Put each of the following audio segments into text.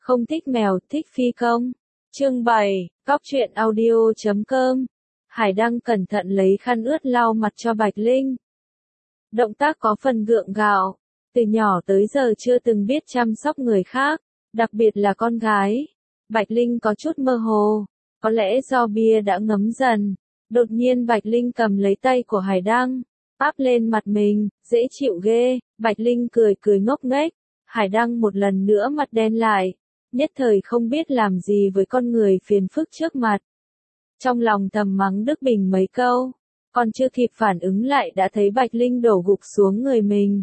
Không thích mèo, thích phi công. Chương 7, Cóc truyện audio.com. Hải Đăng cẩn thận lấy khăn ướt lau mặt cho Bạch Linh. Động tác có phần gượng gạo, từ nhỏ tới giờ chưa từng biết chăm sóc người khác, đặc biệt là con gái. Bạch Linh có chút mơ hồ, có lẽ do bia đã ngấm dần. Đột nhiên Bạch Linh cầm lấy tay của Hải Đăng, áp lên mặt mình, dễ chịu ghê. Bạch Linh cười cười ngốc nghếch. Hải Đăng một lần nữa mặt đen lại, nhất thời không biết làm gì với con người phiền phức trước mặt. Trong lòng thầm mắng Đức Bình mấy câu, còn chưa kịp phản ứng lại đã thấy Bạch Linh đổ gục xuống người mình.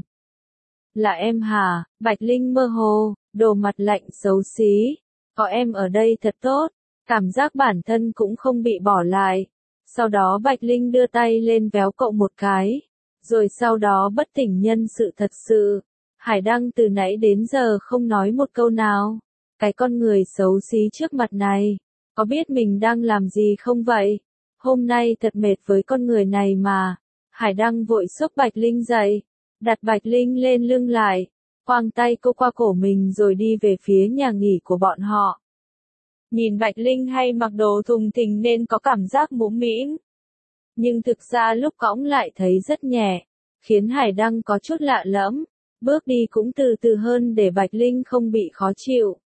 Là em hả? Bạch Linh mơ hồ, đồ mặt lạnh xấu xí. Có em ở đây thật tốt, cảm giác bản thân cũng không bị bỏ lại. Sau đó Bạch Linh đưa tay lên véo cậu một cái, rồi sau đó bất tỉnh nhân sự thật sự. Hải Đăng từ nãy đến giờ không nói một câu nào. Cái con người xấu xí trước mặt này, có biết mình đang làm gì không vậy? Hôm nay thật mệt với con người này mà. Hải Đăng vội xốc Bạch Linh dậy, đặt Bạch Linh lên lưng lại, quàng tay cô qua cổ mình rồi đi về phía nhà nghỉ của bọn họ. Nhìn Bạch Linh hay mặc đồ thùng thình nên có cảm giác mũm mĩm, nhưng thực ra lúc cõng lại thấy rất nhẹ, khiến Hải Đăng có chút lạ lẫm. Bước đi cũng từ từ hơn để Bạch Linh không bị khó chịu.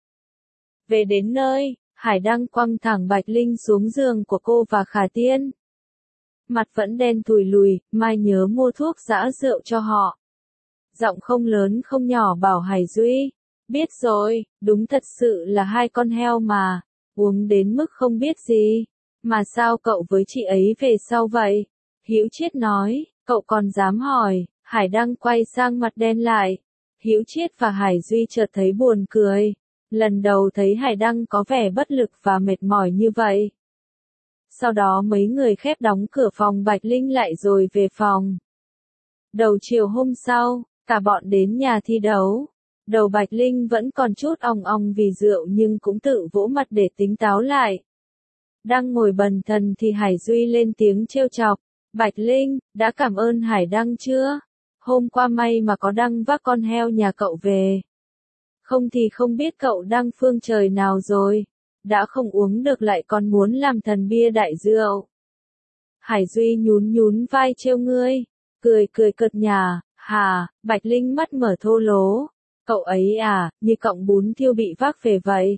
Về đến nơi, Hải Đăng quăng thẳng Bạch Linh xuống giường của cô và Khả Tiên. Mặt vẫn đen thùi lùi, mai nhớ mua thuốc giã rượu cho họ. Giọng không lớn không nhỏ bảo Hải Duy. Biết rồi, đúng thật sự là hai con heo mà, uống đến mức không biết gì. Mà sao cậu với chị ấy về sau vậy? Hữu Chiết nói, cậu còn dám hỏi. Hải Đăng quay sang mặt đen lại. Hữu Chiết và Hải Duy chợt thấy buồn cười. Lần đầu thấy Hải Đăng có vẻ bất lực và mệt mỏi như vậy. Sau đó mấy người khép đóng cửa phòng Bạch Linh lại rồi về phòng. Đầu chiều hôm sau, cả bọn đến nhà thi đấu. Đầu Bạch Linh vẫn còn chút ong ong vì rượu nhưng cũng tự vỗ mặt để tính táo lại. Đang ngồi bần thần thì Hải Duy lên tiếng trêu chọc. Bạch Linh, đã cảm ơn Hải Đăng chưa? Hôm qua may mà có Đăng vác con heo nhà cậu về. Không thì không biết cậu đang phương trời nào rồi. Đã không uống được lại còn muốn làm thần bia đại rượu. Hải Duy nhún nhún vai trêu ngươi. Cười cười cợt nhả. Hà, Bạch Linh mắt mở thô lố. Cậu ấy à, như cọng bún thiêu bị vác về vậy.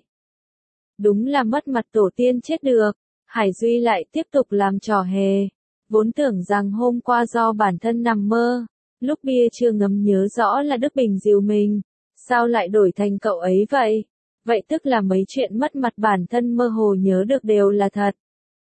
Đúng là mất mặt tổ tiên chết được. Hải Duy lại tiếp tục làm trò hề. Vốn tưởng rằng hôm qua do bản thân nằm mơ. Lúc bia chưa ngấm nhớ rõ là Đức Bình dìu mình. Sao lại đổi thành cậu ấy vậy? Vậy tức là mấy chuyện mất mặt bản thân mơ hồ nhớ được đều là thật.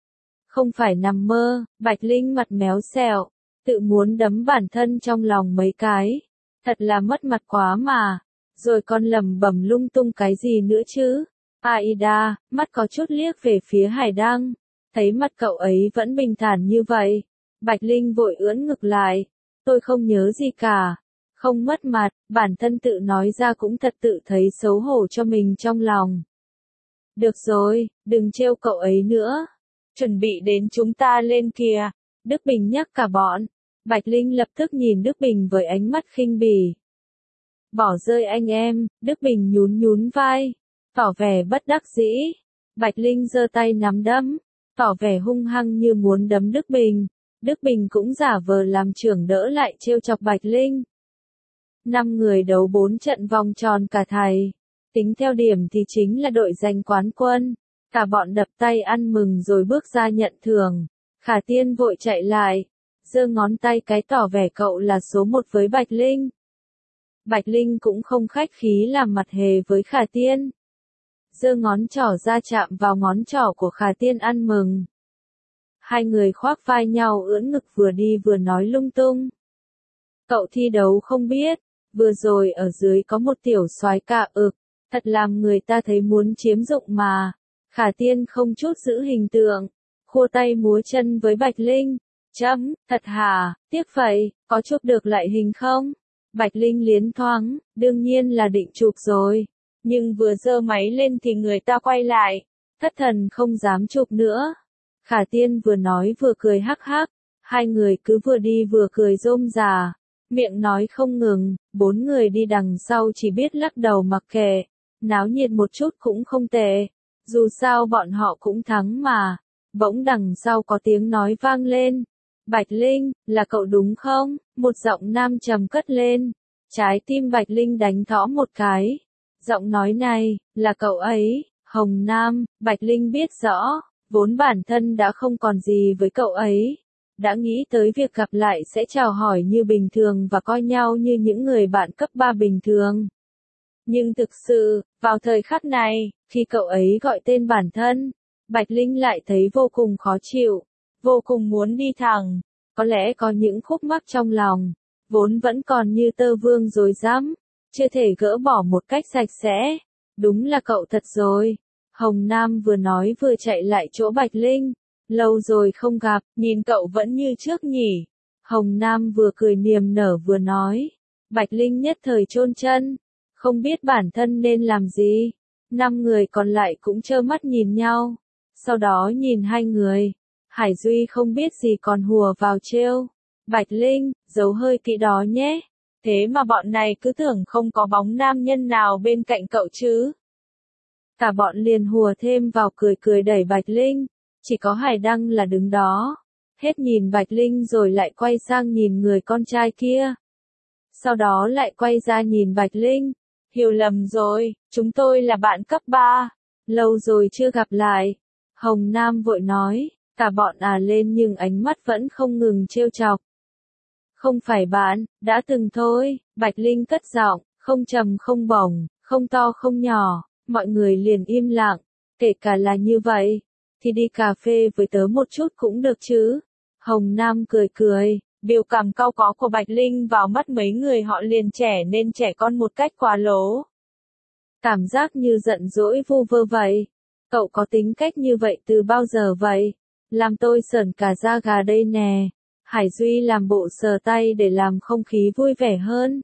Không phải nằm mơ. Bạch Linh mặt méo xẹo, tự muốn đấm bản thân trong lòng mấy cái. Thật là mất mặt quá mà. Rồi con lẩm bẩm lung tung cái gì nữa chứ? Aida, mắt có chút liếc về phía Hải Đăng. Thấy mặt cậu ấy vẫn bình thản như vậy. Bạch Linh vội ưỡn ngực lại. Tôi không nhớ gì cả. Không mất mặt, bản thân tự nói ra cũng thật tự thấy xấu hổ cho mình trong lòng. Được rồi, đừng trêu cậu ấy nữa. Chuẩn bị đến chúng ta lên kìa. Đức Bình nhắc cả bọn. Bạch Linh lập tức nhìn Đức Bình với ánh mắt khinh bỉ. Bỏ rơi anh em, Đức Bình nhún nhún vai, tỏ vẻ bất đắc dĩ. Bạch Linh giơ tay nắm đấm, tỏ vẻ hung hăng như muốn đấm Đức Bình. Đức Bình cũng giả vờ làm trưởng đỡ lại trêu chọc Bạch Linh. 5 người đấu 4 trận vòng tròn cả thầy. Tính theo điểm thì chính là đội giành quán quân. Cả bọn đập tay ăn mừng rồi bước ra nhận thưởng. Khả Tiên vội chạy lại, giơ ngón tay cái tỏ vẻ cậu là số 1 với Bạch Linh. Bạch Linh cũng không khách khí làm mặt hề với Khả Tiên. Giơ ngón trỏ ra chạm vào ngón trỏ của Khả Tiên ăn mừng. Hai người khoác vai nhau ưỡn ngực vừa đi vừa nói lung tung. Cậu thi đấu không biết, vừa rồi ở dưới có một tiểu soái ca thật làm người ta thấy muốn chiếm dụng mà. Khả Tiên không chút giữ hình tượng, khua tay múa chân với Bạch Linh. Chấm, thật hả, tiếc vậy, có chụp được lại hình không? Bạch Linh liến thoáng, đương nhiên là định chụp rồi. Nhưng vừa giơ máy lên thì người ta quay lại. Thất thần không dám chụp nữa. Khả Tiên vừa nói vừa cười hắc hắc. Hai người cứ vừa đi vừa cười rôm rà. Miệng nói không ngừng, 4 người đi đằng sau chỉ biết lắc đầu mặc kệ. náo nhiệt một chút cũng không tệ. Dù sao bọn họ cũng thắng mà. Bỗng đằng sau có tiếng nói vang lên. Bạch Linh, là cậu đúng không? Một giọng nam trầm cất lên. Trái tim Bạch Linh đánh thõ một cái. Giọng nói này, là cậu ấy, Hồng Nam. Bạch Linh biết rõ, vốn bản thân đã không còn gì với cậu ấy. Đã nghĩ tới việc gặp lại sẽ chào hỏi như bình thường và coi nhau như những người bạn cấp 3 bình thường. Nhưng thực sự, vào thời khắc này, khi cậu ấy gọi tên bản thân, Bạch Linh lại thấy vô cùng khó chịu, vô cùng muốn đi thẳng. Có lẽ có những khúc mắc trong lòng, vốn vẫn còn như tơ vương rối rắm, chưa thể gỡ bỏ một cách sạch sẽ. Đúng là cậu thật rồi. Hồng Nam vừa nói vừa chạy lại chỗ Bạch Linh. Lâu rồi không gặp, nhìn cậu vẫn như trước nhỉ. Hồng Nam vừa cười niềm nở vừa nói. Bạch Linh nhất thời chôn chân, không biết bản thân nên làm gì. 5 người còn lại cũng trơ mắt nhìn nhau. Sau đó nhìn hai người. Hải Duy không biết gì còn hùa vào trêu. Bạch Linh, giấu hơi kỹ đó nhé. Thế mà bọn này cứ tưởng không có bóng nam nhân nào bên cạnh cậu chứ. Cả bọn liền hùa thêm vào cười cười đẩy Bạch Linh. Chỉ có Hải Đăng là đứng đó. Hết nhìn Bạch Linh rồi lại quay sang nhìn người con trai kia. Sau đó lại quay ra nhìn Bạch Linh. Hiểu lầm rồi, chúng tôi là bạn cấp 3. Lâu rồi chưa gặp lại. Hồng Nam vội nói, cả bọn lên nhưng ánh mắt vẫn không ngừng trêu chọc. Không phải bạn, đã từng thôi. Bạch Linh cất giọng, không trầm không bổng, không to không nhỏ. Mọi người liền im lặng. Kể cả là như vậy, thì đi cà phê với tớ một chút cũng được chứ. Hồng Nam cười cười, biểu cảm cau có của Bạch Linh vào mắt mấy người họ liền trẻ nên trẻ con một cách quá lố. Cảm giác như giận dỗi vu vơ vậy. Cậu có tính cách như vậy từ bao giờ vậy? Làm tôi sởn cả da gà đây nè. Hải Duy làm bộ sờ tay để làm không khí vui vẻ hơn.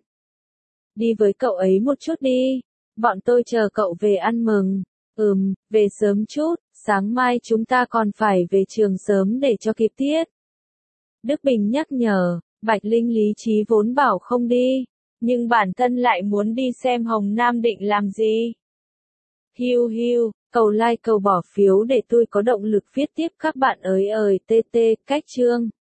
Đi với cậu ấy một chút đi. Bọn tôi chờ cậu về ăn mừng. Về sớm chút, sáng mai chúng ta còn phải về trường sớm để cho kịp tiết. Đức Bình nhắc nhở, Bạch Linh lý trí vốn bảo không đi, nhưng bản thân lại muốn đi xem Hồng Nam định làm gì. Hiu hiu, cầu like cầu bỏ phiếu để tôi có động lực viết tiếp các bạn ơi, TT, cách chương.